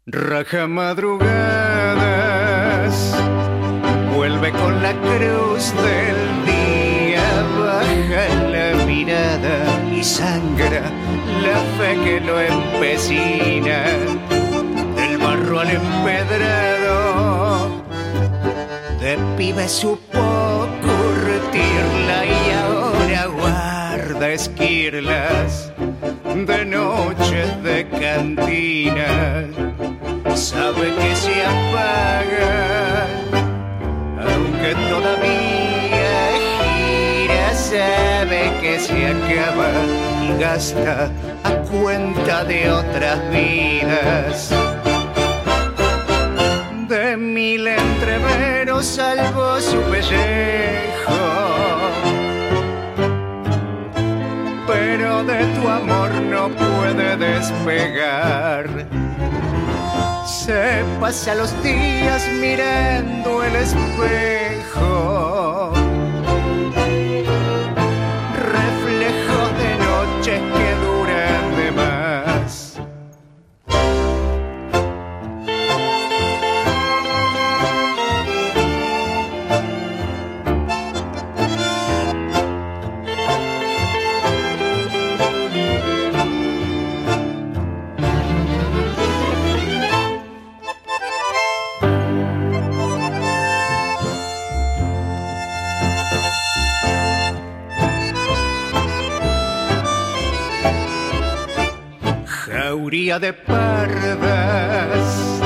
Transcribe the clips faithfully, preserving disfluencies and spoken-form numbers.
Raja madrugadas, vuelve con la cruz del día, baja la mirada y sangra la fe que lo empecina, del barro al empedrado, de pibe supo curtirla y ahora guarda esquirlas de noches de cantina. Sabe que se apaga, aunque todavía gira. Sabe que se acaba y gasta a cuenta de otras vidas. De mil entreveros salvo su pellejo, pero de tu amor no puede despegar. Se pasa los días mirando el espejo, reflejos de noches que duran de más. Jauría de pardas,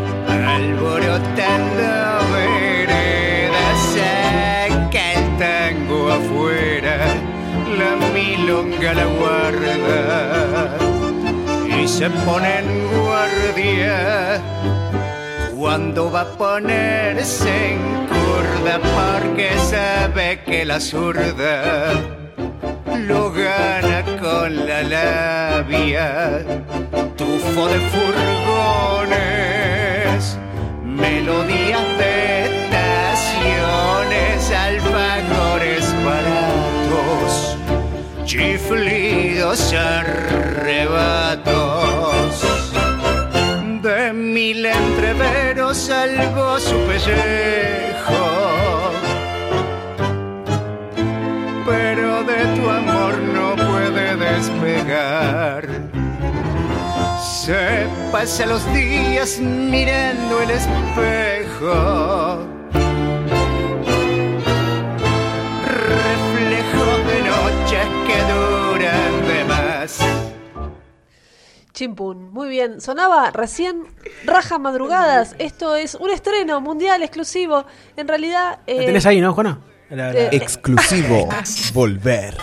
alborotando veredas, saca el tango afuera, la milonga la guarda y se pone en guardia cuando va a ponerse en curda, porque sabe que la zurda lo gana con la labia. Tufo de furgones, melodías de estaciones, alfajores baratos, chiflidos arrebatos. De mil entreveros salvo su pellejo, pero de tu amor no puede despegar. Se pasa los días mirando el espejo, reflejos de noches que duran de más. Chimpún, muy bien. Sonaba recién Raja Madrugadas. Esto es un estreno mundial exclusivo. En realidad... Eh, ¿Tenés ahí, no, Juana? La, la... Eh, exclusivo. Volver.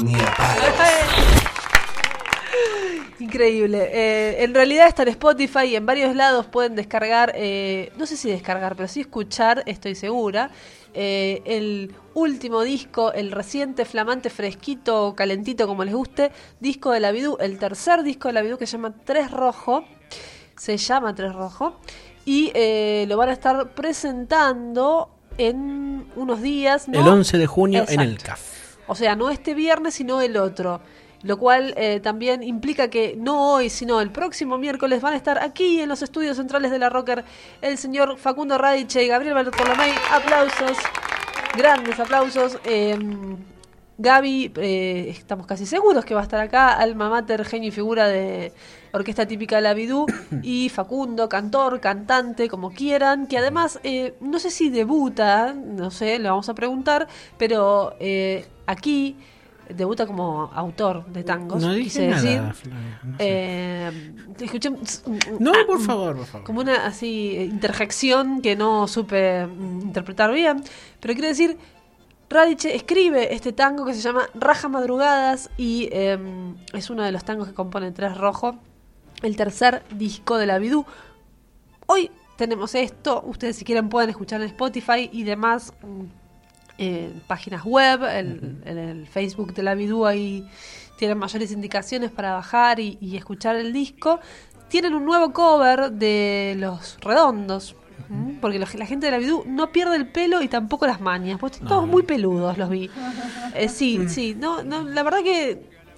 Increíble. Eh, en realidad está en Spotify y en varios lados pueden descargar, eh, no sé si descargar, pero sí escuchar, estoy segura, eh, el último disco, el reciente, flamante, fresquito, calentito, como les guste, disco de La Bidú, el tercer disco de La Bidú que se llama Tres Rojo, se llama Tres Rojo, y eh, lo van a estar presentando en unos días, ¿no? El once de junio. Exacto. En el C A F. O sea, no este viernes, sino el otro. Lo cual eh, también implica que no hoy, sino el próximo miércoles van a estar aquí en los estudios centrales de La Rocker el señor Facundo Radice y Gabriel Bartolomé. Aplausos, grandes aplausos. Eh, Gaby, eh, estamos casi seguros que va a estar acá, alma mater, genio y figura de orquesta típica de La Bidú, y Facundo, cantor, cantante, como quieran, que además, eh, no sé si debuta, no sé, le vamos a preguntar, pero eh, aquí debuta como autor de tangos. No dije nada, decir, Flavia, no sé. eh, escuché, no, ah, por favor, por favor. como una así interjección que no supe mm, interpretar bien, pero quiero decir, Radice escribe este tango que se llama Raja Madrugadas y eh, es uno de los tangos que componen Tres Rojo, el tercer disco de La Bidú. Hoy tenemos esto, ustedes si quieren pueden escuchar en Spotify y demás eh, páginas web, el, en el Facebook de La Bidú ahí tienen mayores indicaciones para bajar y, y escuchar el disco. Tienen un nuevo cover de Los Redondos, ¿m? Porque la, la gente de La Bidú no pierde el pelo y tampoco las mañas, pues no. Todos muy peludos los vi. Eh, sí, sí, no, no, la verdad que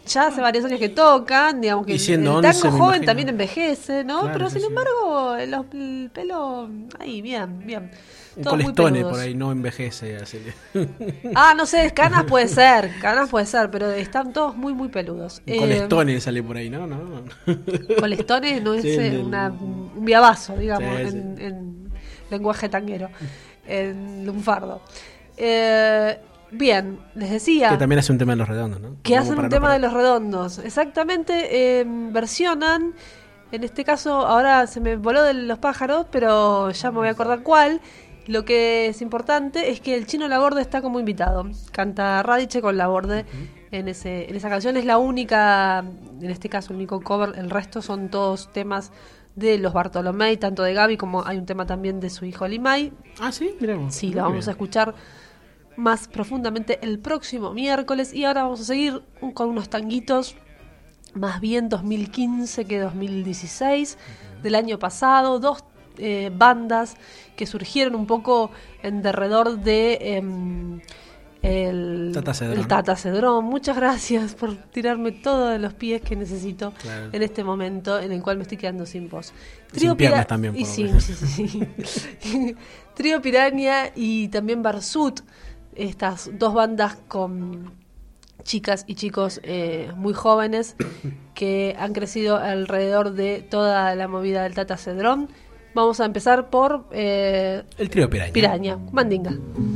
ya hace varios años que tocan, digamos que Y el, siendo el once, tango me joven imagino. también envejece, ¿no? Claro, Pero sí, sin sí. embargo, el, el pelo, ahí, bien, bien. Un Todos muy colestone peludos. por ahí no envejece. Así. Ah, no sé, canas puede ser, canas puede ser, pero están todos muy, muy peludos. Un Eh, colestone sale por ahí, ¿no? no, no. Colestones no es Sí, eh, el- una, un viabazo, digamos, Sí, sí. en, en lenguaje tanguero, en lunfardo. Eh, bien, les decía Que también hace un tema de los redondos, ¿no? que Como hacen para un no tema de parar. los redondos. Exactamente, eh, versionan, en este caso, ahora se me voló de los pájaros, pero ya me voy a acordar cuál. Lo que es importante es que el Chino Laborde está como invitado. Canta Radice con Laborde en, ese, en esa canción. Es la única, en este caso, el único cover. El resto son todos temas de los Bartolomé, tanto de Gaby como hay un tema también de su hijo Limay. Ah, sí, miramos. Sí, lo vamos a escuchar más profundamente el próximo miércoles. Y ahora vamos a seguir un- con unos tanguitos más bien dos mil quince que dos mil dieciséis, del año pasado. Dos eh, bandas que surgieron un poco en derredor de em, el, Tata Cedrón. el Tata Cedrón. Muchas gracias por tirarme todos los pies que necesito Claro. en este momento en el cual me estoy quedando sin voz. Y sin piernas Pira- también, por y lo sí, menos. sí, sí, sí. Trío Piraña y también Barsut, estas dos bandas con chicas y chicos eh, muy jóvenes que han crecido alrededor de toda la movida del Tata Cedrón. Vamos a empezar por eh, El trío Piraña. Piraña, Mandinga.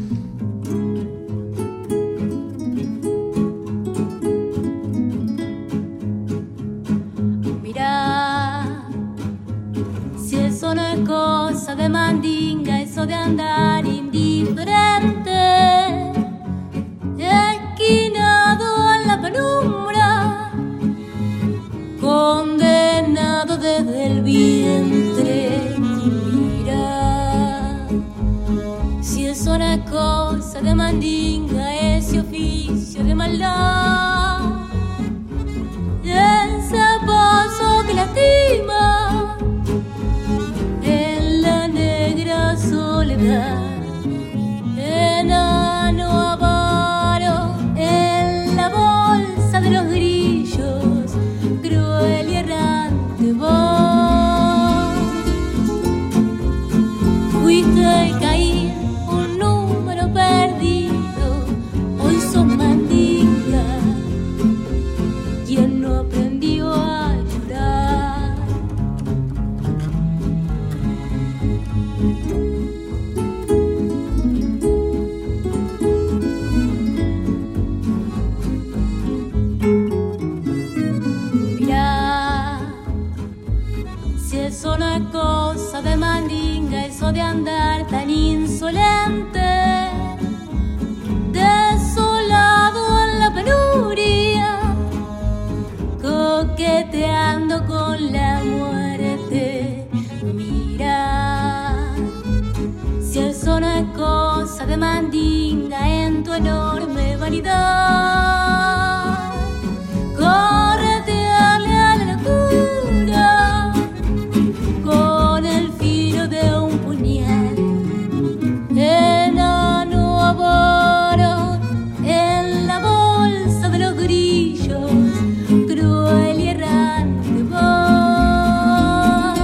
Mirá, si eso no es cosa de mandinga, eso de andar indiferente, esquinado en la penumbra, condenado desde el vientre. Mirá, si eso no es cosa de mandinga, ese oficio de maldad, ese paso que lastima en la negra soledad, enano avaro en la bolsa de los grillos, cruel y errante vos. Fuiste y caí un número perdido, hoy sos mandinga, quien no aprendió a llorar. Mirá, si eso no es cosa de mandinga, eso de andar tan insolente, desolado en la penuria, coqueteando con la muerte. Mira, si eso no es cosa de mandinga, en tu enorme vanidad, corretearle a la locura con el filo de un puñal, enano avaro en la bolsa de los grillos, cruel y errante vos.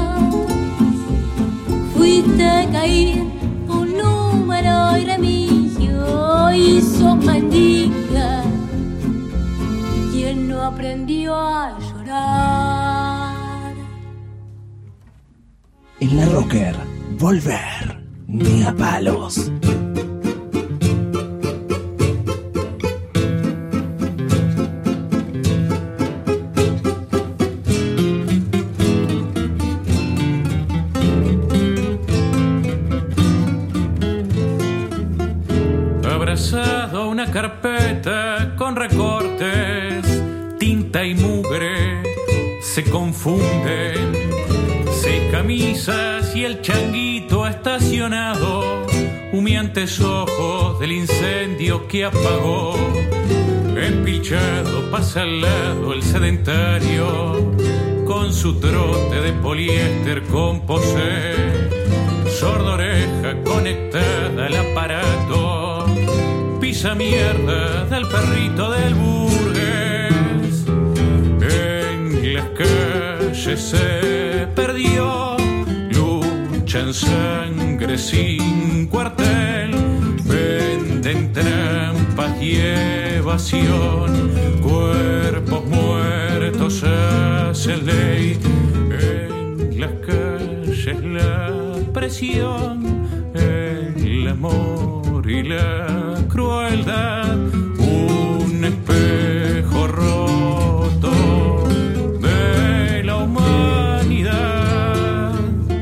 Fuiste a caer un número y remigio, y sos mandinga, quien no aprendió a llorar. En la rocker, volver, ni a palos. Abrazado a una carpeta con recortes, tinta y mugre se confunden, seis camisas y el changuito estacionado, humeantes ojos del incendio que apagó. Empilchado pasa al lado el sedentario con su trote de poliéster composé, sorda oreja conectada al aparato, pisa mierda del perrito del Burgues. calle se perdió, lucha en sangre sin cuartel, venden trampas y evasión, cuerpos muertos hacen ley, en las calles la presión, el amor y la crueldad, un espejo roto de la humanidad.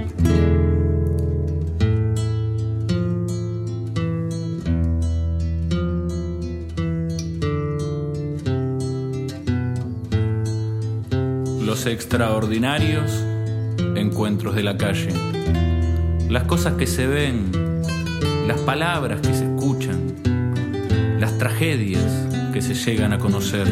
Los extraordinarios encuentros de la calle, las cosas que se ven, las palabras que se escuchan, las tragedias que se llegan a conocer.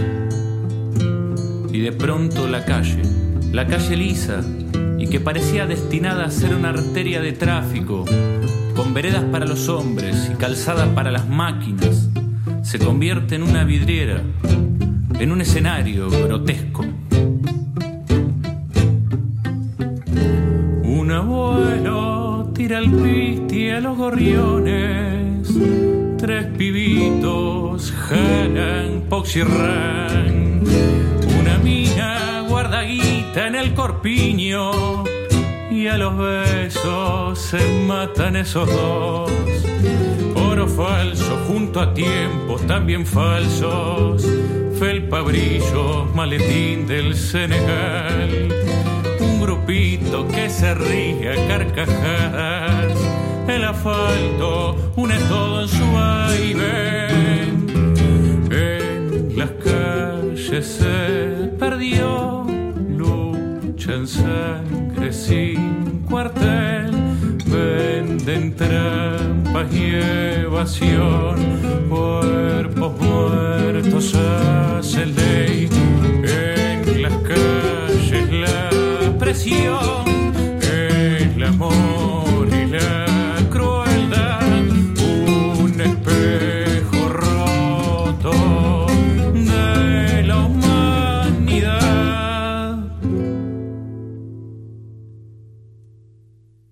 Y de pronto la calle, la calle lisa, y que parecía destinada a ser una arteria de tráfico, con veredas para los hombres y calzada para las máquinas, se convierte en una vidriera, en un escenario grotesco. Un abuelo tira el pisti a los gorriones, tres pibitos jalan poxirrán, una mina guarda guita en el corpiño, y a los besos se matan esos dos. Oro falso junto a tiempos también falsos, felpa brillos, maletín del Senegal, un grupito que se ríe a carcajadas, el asfalto une todo en su vaivén, en las calles se perdió, lucha en sangre sin cuartel, venden trampas y evasión, cuerpos muertos hacen ley.